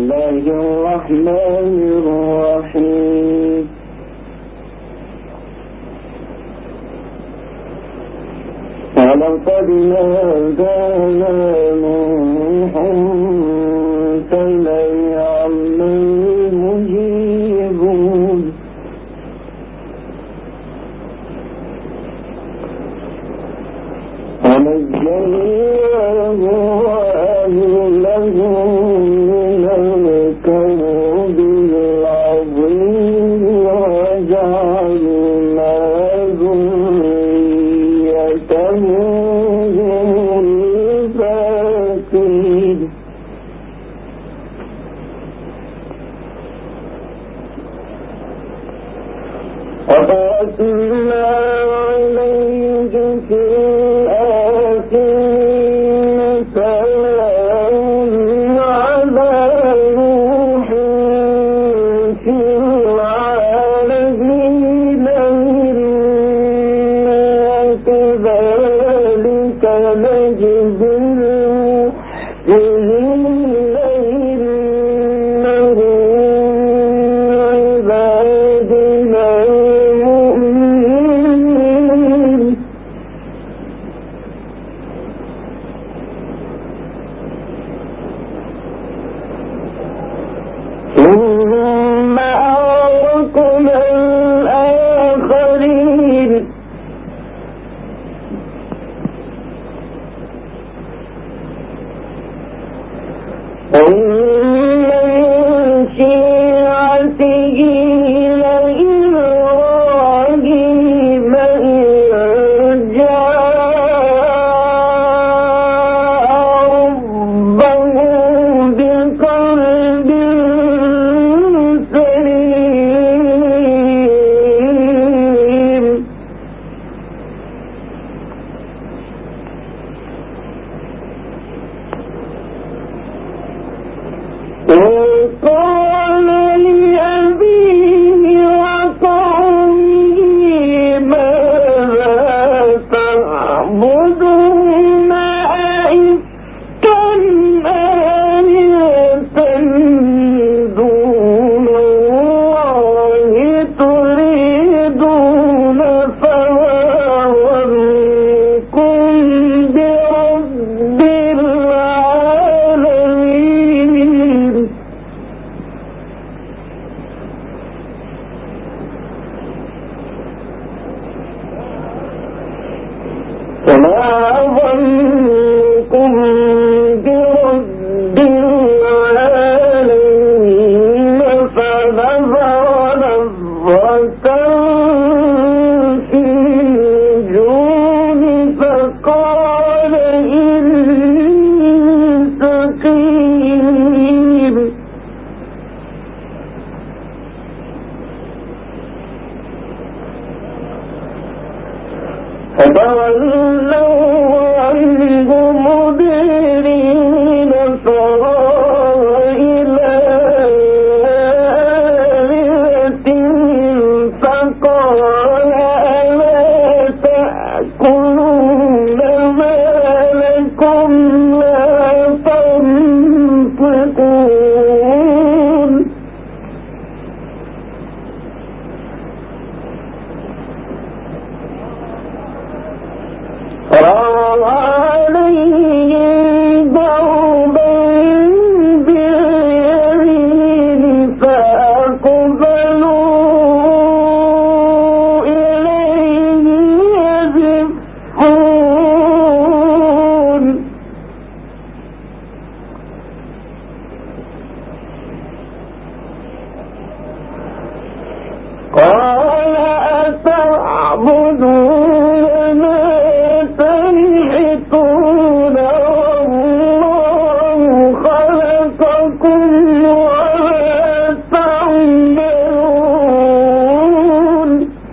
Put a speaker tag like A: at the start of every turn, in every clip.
A: الله الرحمن الرحيم ولقد نادانا نوح فليعلم المجيبون ونجيناه وأهله من الكرب العظيم وجعلنا ذريته هم الباقين وبعثنا عليه في الآخرين سلام على نوح في العالمين إنا كذلك نجزي المحسنين إنه عبادنا المؤمنين ثم أغرقنا الآخرين ومن شيعته لإبراهيم إذ جاء ربه بقلب سليم وقال لأبيه وقومه ماذا تعبدون أئفكا آلهة دون الله تريدون فما ظنكم برب العالمين فما ظنكم برب العالمين فنظر نظرة في النجوم فقال إني سقيم فتولوا عنه مدبرين فراغ إلى آلهتهم فقال ألا تأكلون ما لكم لا تنطقون فراغ عليهم ضربا باليمين فأقبلوا إليه يزفون قال أتعبدون ما تنحتون والله خلقكم وما تعملون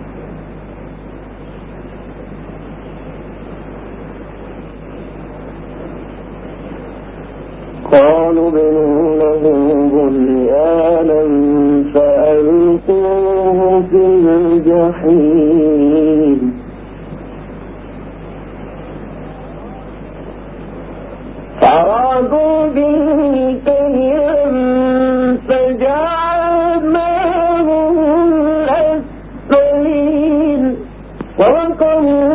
A: قالوا ابنوا له بنيانا فألقوه في الجحيم فأرادوا به كيدا خلق الله